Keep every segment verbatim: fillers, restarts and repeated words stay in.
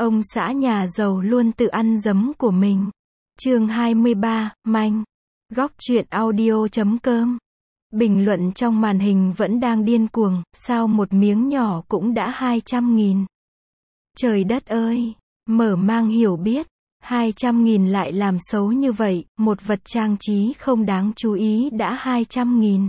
Ông xã nhà giàu luôn tự ăn giấm của mình. Chương hai mươi ba, Manh. Góc truyện audio chấm com. Bình luận trong màn hình vẫn đang điên cuồng, sao một miếng nhỏ cũng đã hai trăm nghìn. Trời đất ơi, mở mang hiểu biết, hai trăm nghìn lại làm xấu như vậy, một vật trang trí không đáng chú ý đã hai trăm nghìn.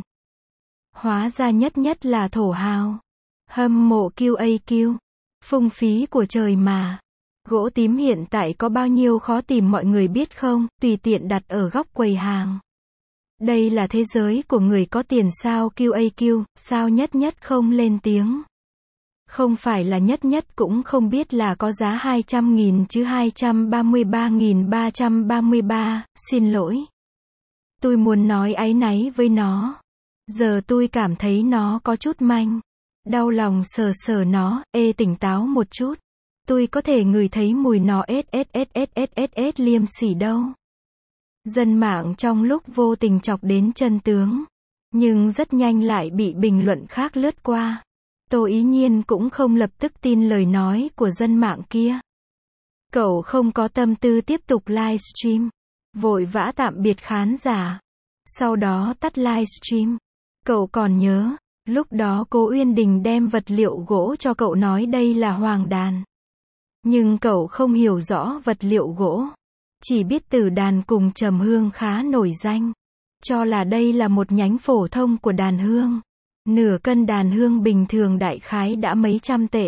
Hóa ra nhất nhất là thổ hào. Hâm mộ quy a quy. Phung phí của trời mà. Gỗ tím hiện tại có bao nhiêu khó tìm mọi người biết không, tùy tiện đặt ở góc quầy hàng. Đây là thế giới của người có tiền sao quy a quy, sao nhất nhất không lên tiếng. Không phải là nhất nhất cũng không biết là có giá hai trăm nghìn chứ hai trăm ba mươi ba nghìn ba trăm ba mươi ba, xin lỗi. Tôi muốn nói áy náy với nó. Giờ tôi cảm thấy nó có chút manh. Đau lòng sờ sờ nó, ê tỉnh táo một chút. Tôi có thể ngửi thấy mùi nó ết ết ết ết ết ết ết liêm sỉ đâu. Dân mạng trong lúc vô tình chọc đến chân tướng. Nhưng rất nhanh lại bị bình luận khác lướt qua. Tô Ý Nhiên cũng không lập tức tin lời nói của dân mạng kia. Cậu không có tâm tư tiếp tục livestream. Vội vã tạm biệt khán giả. Sau đó tắt livestream. Cậu còn nhớ, lúc đó cô Uyên Đình đem vật liệu gỗ cho cậu nói đây là hoàng đàn. Nhưng cậu không hiểu rõ vật liệu gỗ. Chỉ biết tử đàn cùng trầm hương khá nổi danh. Cho là đây là một nhánh phổ thông của đàn hương. Nửa cân đàn hương bình thường đại khái đã mấy trăm tệ.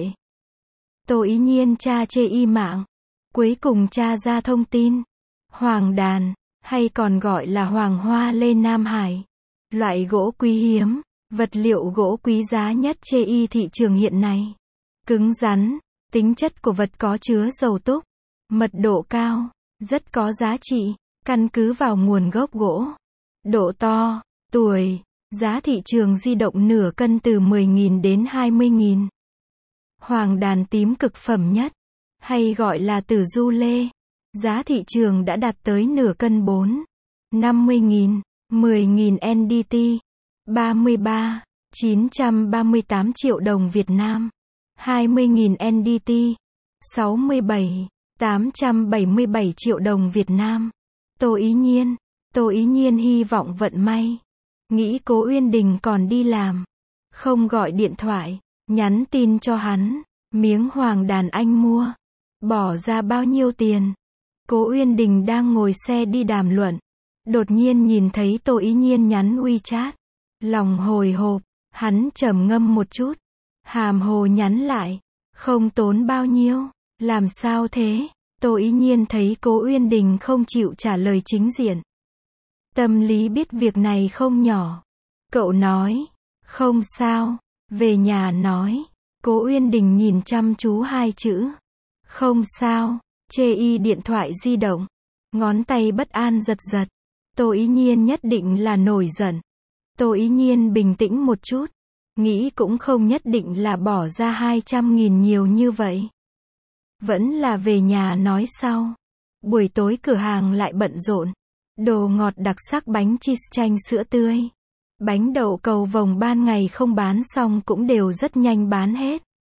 Tô Ý Nhiên tra chê y mạng. Cuối cùng tra ra thông tin. Hoàng đàn, hay còn gọi là hoàng hoa lê Nam Hải. Loại gỗ quý hiếm, vật liệu gỗ quý giá nhất chê y thị trường hiện nay. Cứng rắn, tính chất của vật có chứa dầu túc, mật độ cao, rất có giá trị, căn cứ vào nguồn gốc gỗ, độ to, tuổi, giá thị trường di động nửa cân từ mười nghìn đến hai mươi nghìn. Hoàng đàn tím cực phẩm nhất, hay gọi là tử du lê, giá thị trường đã đạt tới nửa cân bốn, năm mươi nghìn. mười nghìn en đê tê, ba mươi ba, chín trăm ba mươi tám triệu đồng Việt Nam, hai mươi nghìn en đê tê, sáu mươi bảy, tám trăm bảy mươi bảy triệu đồng Việt Nam. Tô Ý Nhiên, Tô Ý Nhiên hy vọng vận may. Nghĩ cố Uyên Đình còn đi làm. Không gọi điện thoại, nhắn tin cho hắn. Miếng hoàng đàn anh mua. Bỏ ra bao nhiêu tiền? Cố Uyên Đình đang ngồi xe đi đàm luận. Đột nhiên nhìn thấy Tô Ý Nhiên nhắn WeChat. Lòng hồi hộp, hắn trầm ngâm một chút. Hàm hồ nhắn lại. Không tốn bao nhiêu. Làm sao thế? Tô Ý Nhiên thấy Cố Uyên Đình không chịu trả lời chính diện. Tâm lý biết việc này không nhỏ. Cậu nói. Không sao. Về nhà nói. Cố Uyên Đình nhìn chăm chú hai chữ. Không sao. Chê y điện thoại di động. Ngón tay bất an giật giật. Tô Ý Nhiên nhất định là nổi giận. Tô Ý Nhiên bình tĩnh một chút. Nghĩ cũng không nhất định là bỏ ra hai trăm nghìn nhiều như vậy. Vẫn là về nhà nói sau. Buổi tối cửa hàng lại bận rộn. Đồ ngọt đặc sắc bánh cheese chanh sữa tươi. Bánh đậu cầu vồng ban ngày không bán xong cũng đều rất nhanh bán hết.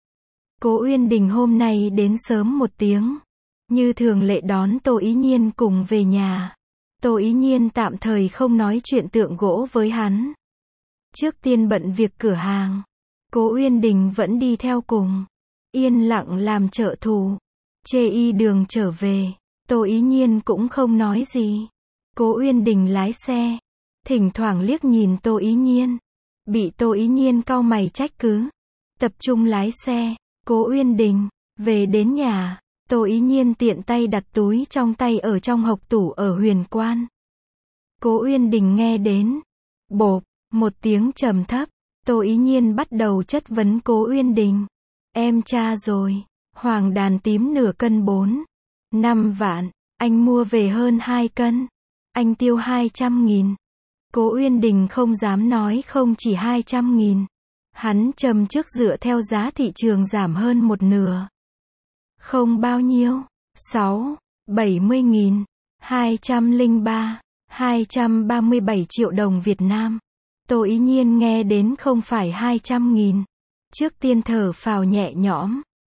Cố Uyên Đình hôm nay đến sớm một tiếng. Như thường lệ đón Tô Ý Nhiên cùng về nhà. Tô Ý Nhiên tạm thời không nói chuyện tượng gỗ với hắn. Trước tiên bận việc cửa hàng. Cố Uyên Đình vẫn đi theo cùng. Yên lặng làm trợ thủ. Chê y đường trở về. Tô Ý Nhiên cũng không nói gì. Cố Uyên Đình lái xe. Thỉnh thoảng liếc nhìn Tô Ý Nhiên. Bị Tô Ý Nhiên cau mày trách cứ. Tập trung lái xe. Cố Uyên Đình. Về đến nhà. Tô Ý Nhiên tiện tay đặt túi trong tay ở trong hộc tủ ở Huyền Quan. Cố Uyên Đình nghe đến. Bộp, một tiếng trầm thấp. Tô Ý Nhiên bắt đầu chất vấn Cố Uyên Đình. Em tra rồi. Hoàng đàn tím nửa cân bốn, năm vạn. Anh mua về hơn hai cân. Anh tiêu hai trăm nghìn. Cố Uyên Đình không dám nói không chỉ hai trăm nghìn. Hắn châm trước dựa theo giá thị trường giảm hơn một nửa. Không bao nhiêu. sáu, bảy mươi nghìn. hai trăm lẻ ba, hai trăm ba mươi bảy triệu đồng Việt Nam. Tô Ý Nhiên nghe đến không phải hai trăm nghìn. Trước tiên thở phào nhẹ nhõm.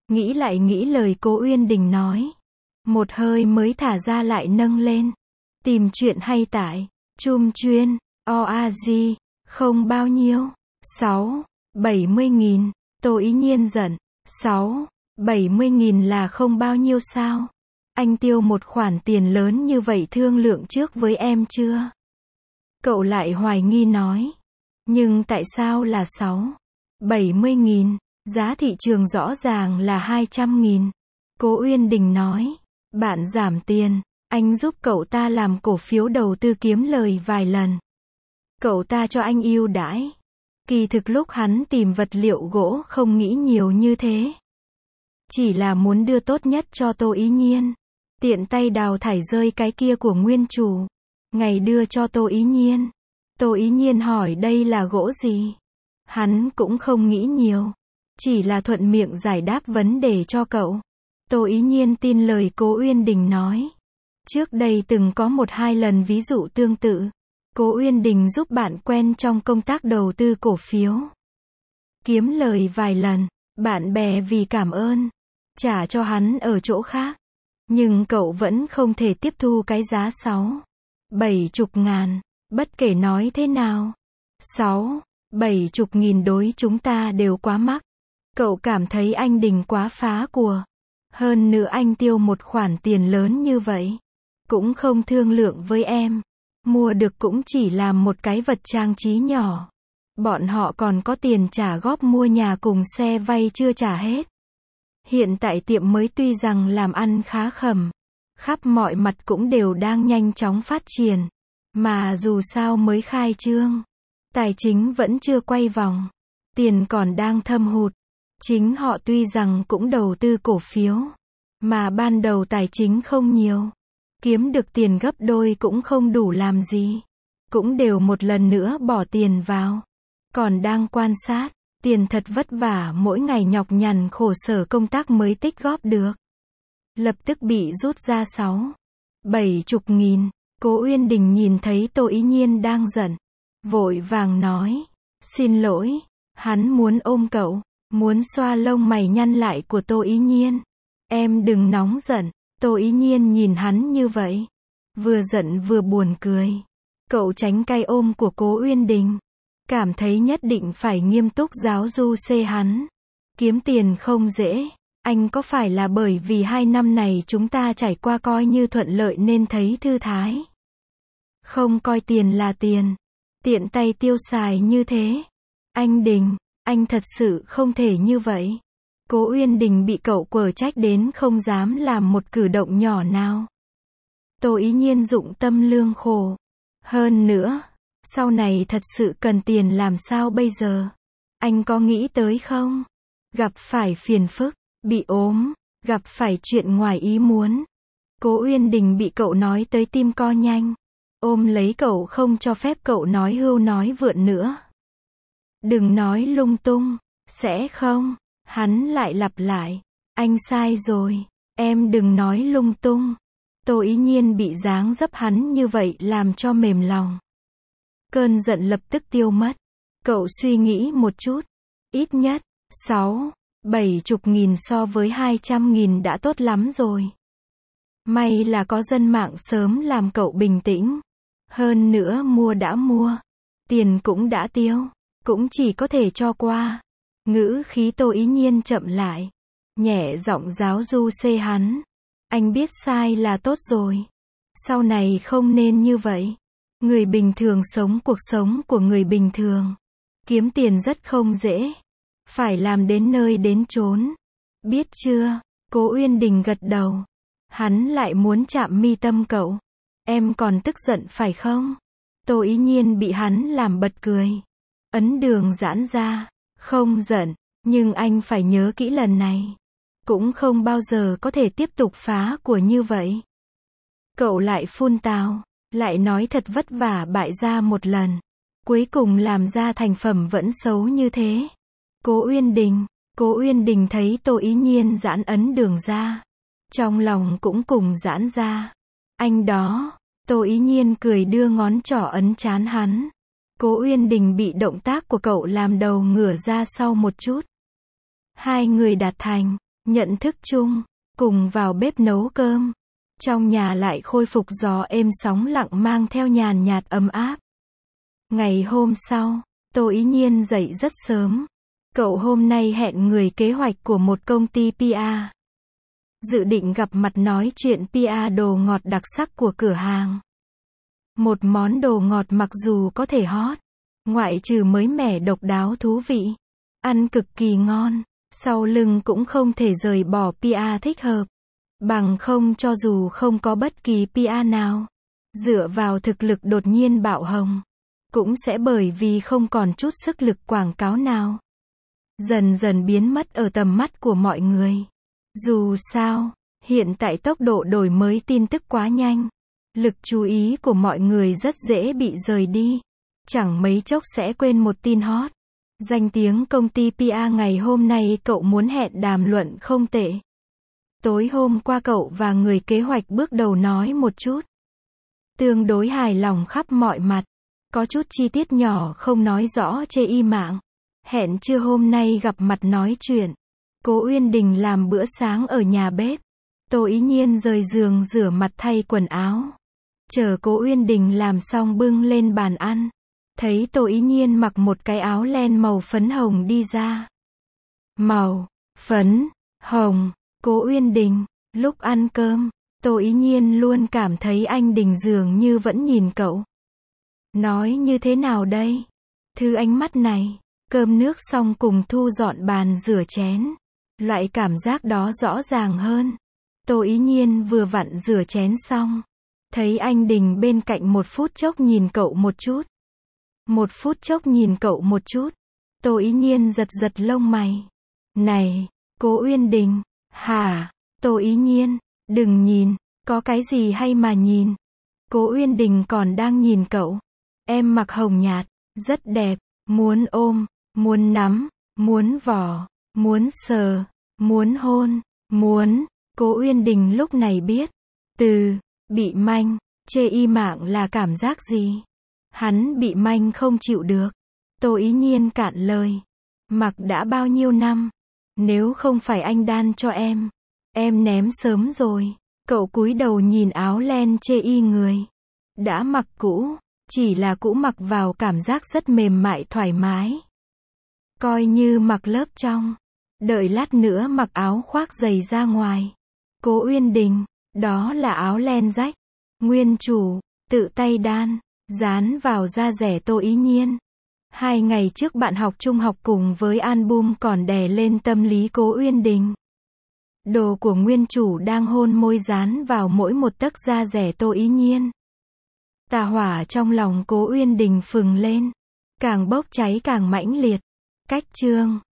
Nghĩ lại nghĩ lời Cố Uyên Đình nói. Một hơi mới thả ra lại nâng lên. Tìm chuyện hay tải. Chum chuyên. o a gi. Không bao nhiêu. sáu. bảy mươi nghìn. Tô Ý Nhiên giận. sáu. bảy mươi nghìn là không bao nhiêu sao? Anh tiêu một khoản tiền lớn như vậy thương lượng trước với em chưa? Cậu lại hoài nghi nói. Nhưng tại sao là sáu? bảy mươi nghìn? Giá thị trường rõ ràng là hai trăm nghìn. Cố Uyên Đình nói. Bạn giảm tiền. Anh giúp cậu ta làm cổ phiếu đầu tư kiếm lời vài lần. Cậu ta cho anh ưu đãi. Kỳ thực lúc hắn tìm vật liệu gỗ không nghĩ nhiều như thế. Chỉ là muốn đưa tốt nhất cho Tô Ý Nhiên. Tiện tay đào thải rơi cái kia của nguyên chủ. Ngày đưa cho Tô Ý Nhiên. Tô Ý Nhiên hỏi đây là gỗ gì? Hắn cũng không nghĩ nhiều. Chỉ là thuận miệng giải đáp vấn đề cho cậu. Tô Ý Nhiên tin lời Cố Uyên Đình nói. Trước đây từng có một hai lần ví dụ tương tự. Cố Uyên Đình giúp bạn quen trong công tác đầu tư cổ phiếu. Kiếm lời vài lần. Bạn bè vì cảm ơn. Trả cho hắn ở chỗ khác. Nhưng cậu vẫn không thể tiếp thu cái giá sáu. Bảy chục ngàn. Bất kể nói thế nào. Sáu. Bảy chục nghìn đối chúng ta đều quá mắc. Cậu cảm thấy anh Đình quá phá của. Hơn nữa anh tiêu một khoản tiền lớn như vậy. Cũng không thương lượng với em. Mua được cũng chỉ là một cái vật trang trí nhỏ. Bọn họ còn có tiền trả góp mua nhà cùng xe vay chưa trả hết. Hiện tại tiệm mới tuy rằng làm ăn khá khẩm. Khắp mọi mặt cũng đều đang nhanh chóng phát triển. Mà dù sao mới khai trương. Tài chính vẫn chưa quay vòng. Tiền còn đang thâm hụt. Chính họ tuy rằng cũng đầu tư cổ phiếu. Mà ban đầu tài chính không nhiều. Kiếm được tiền gấp đôi cũng không đủ làm gì. Cũng đều một lần nữa bỏ tiền vào. Còn đang quan sát. Tiền thật vất vả mỗi ngày nhọc nhằn khổ sở công tác mới tích góp được. Lập tức bị rút ra sáu. Bảy chục nghìn. Cố Uyên Đình nhìn thấy Tô Ý Nhiên đang giận. Vội vàng nói. Xin lỗi. Hắn muốn ôm cậu. Muốn xoa lông mày nhăn lại của Tô Ý Nhiên. Em đừng nóng giận. Tô Ý Nhiên nhìn hắn như vậy. Vừa giận vừa buồn cười. Cậu tránh cay ôm của Cố Uyên Đình. Cảm thấy nhất định phải nghiêm túc giáo du xê hắn. Kiếm tiền không dễ. Anh có phải là bởi vì hai năm này chúng ta trải qua coi như thuận lợi nên thấy thư thái? Không coi tiền là tiền. Tiện tay tiêu xài như thế. Anh Đình, anh thật sự không thể như vậy. Cố Uyên Đình bị cậu quở trách đến không dám làm một cử động nhỏ nào. Tô Ý Nhiên dụng tâm lương khổ. Hơn nữa, sau này thật sự cần tiền làm sao bây giờ? Anh có nghĩ tới không? Gặp phải phiền phức, bị ốm, gặp phải chuyện ngoài ý muốn. Cố Uyên Đình bị cậu nói tới tim co nhanh. Ôm lấy cậu không cho phép cậu nói hưu nói vượn nữa. Đừng nói lung tung, sẽ không? Hắn lại lặp lại. Anh sai rồi, em đừng nói lung tung. Tô Ý Nhiên bị dáng dấp hắn như vậy làm cho mềm lòng. Cơn giận lập tức tiêu mất. Cậu suy nghĩ một chút. Ít nhất, sáu, bảy chục nghìn so với hai trăm nghìn đã tốt lắm rồi. May là có dân mạng sớm làm cậu bình tĩnh. Hơn nữa mua đã mua. Tiền cũng đã tiêu. Cũng chỉ có thể cho qua. Ngữ khí Tô Ý Nhiên chậm lại. Nhẹ giọng giáo du xê hắn. Anh biết sai là tốt rồi. Sau này không nên như vậy. Người bình thường sống cuộc sống của người bình thường. Kiếm tiền rất không dễ. Phải làm đến nơi đến chốn. Biết chưa? Cố Uyên Đình gật đầu. Hắn lại muốn chạm mi tâm cậu. Em còn tức giận phải không? Tô Ý Nhiên bị hắn làm bật cười. Ấn đường giãn ra. Không giận, nhưng anh phải nhớ kỹ lần này. Cũng không bao giờ có thể tiếp tục phá của như vậy. Cậu lại phun tào, lại nói thật vất vả bại ra một lần. Cuối cùng làm ra thành phẩm vẫn xấu như thế. Cố Uyên Đình, Cố Uyên Đình thấy Tô Ý Nhiên giãn ấn đường ra. Trong lòng cũng cùng giãn ra. Anh đó, Tô Ý Nhiên cười đưa ngón trỏ ấn trán hắn. Cố Uyên Đình bị động tác của cậu làm đầu ngửa ra sau một chút. Hai người đạt thành. nhận thức chung, cùng vào bếp nấu cơm. Trong nhà lại khôi phục gió êm sóng lặng mang theo nhàn nhạt ấm áp. Ngày hôm sau, Tô Ý Nhiên dậy rất sớm. Cậu hôm nay hẹn người kế hoạch của một công ty pê e. Dự định gặp mặt nói chuyện pê e đồ ngọt đặc sắc của cửa hàng. Một món đồ ngọt mặc dù có thể hot, ngoại trừ mới mẻ độc đáo thú vị, ăn cực kỳ ngon, sau lưng cũng không thể rời bỏ pê e thích hợp. Bằng không cho dù không có bất kỳ pê e nào, dựa vào thực lực đột nhiên bạo hồng, cũng sẽ bởi vì không còn chút sức lực quảng cáo nào, dần dần biến mất ở tầm mắt của mọi người. Dù sao, hiện tại tốc độ đổi mới tin tức quá nhanh, lực chú ý của mọi người rất dễ bị rời đi, chẳng mấy chốc sẽ quên một tin hot. Danh tiếng công ty pê e ngày hôm nay cậu muốn hẹn đàm luận không tệ. Tối hôm qua cậu và người kế hoạch bước đầu nói một chút, tương đối hài lòng khắp mọi mặt, có chút chi tiết nhỏ không nói rõ chê y mạng. Hẹn trưa hôm nay gặp mặt nói chuyện. Cố Uyên Đình làm bữa sáng ở nhà bếp. Tô Ý Nhiên rời giường rửa mặt thay quần áo. Chờ Cố Uyên Đình làm xong bưng lên bàn ăn. Thấy Tô Ý Nhiên mặc một cái áo len màu phấn hồng đi ra. Màu, phấn, hồng, Cố Uyên Đình, lúc ăn cơm, Tô Ý Nhiên luôn cảm thấy anh Đình dường như vẫn nhìn cậu. Nói như thế nào đây? Thứ ánh mắt này, cơm nước xong cùng thu dọn bàn rửa chén. Loại cảm giác đó rõ ràng hơn. Tô Ý Nhiên vừa vặn rửa chén xong. Thấy anh Đình bên cạnh một phút chốc nhìn cậu một chút. Một phút chốc nhìn cậu một chút. Tô Ý Nhiên giật giật lông mày. Này, Cố Uyên Đình, hả? Tô Ý Nhiên, đừng nhìn, có cái gì hay mà nhìn. Cố Uyên Đình còn đang nhìn cậu. Em mặc hồng nhạt, rất đẹp, muốn ôm, muốn nắm, muốn vò, muốn sờ, muốn hôn, muốn. Cố Uyên Đình lúc này biết, từ bị manh, chê y mạng là cảm giác gì. Hắn bị manh không chịu được. Tô Ý Nhiên cạn lời. Mặc đã bao nhiêu năm, nếu không phải anh đan cho em, em ném sớm rồi. Cậu cúi đầu nhìn áo len chê y người. Đã mặc cũ, chỉ là cũ mặc vào cảm giác rất mềm mại thoải mái. Coi như mặc lớp trong, đợi lát nữa mặc áo khoác dày ra ngoài. Cố Uyên Đình, đó là áo len rách, nguyên chủ, tự tay đan, dán vào da rẻ Tô Ý Nhiên. Hai ngày trước bạn học trung học cùng với album còn đè lên tâm lý Cố Uyên Đình. Đồ của nguyên chủ đang hôn môi dán vào mỗi một tấc da rẻ Tô Ý Nhiên. Tà hỏa trong lòng Cố Uyên Đình phừng lên, càng bốc cháy càng mãnh liệt. Cách chương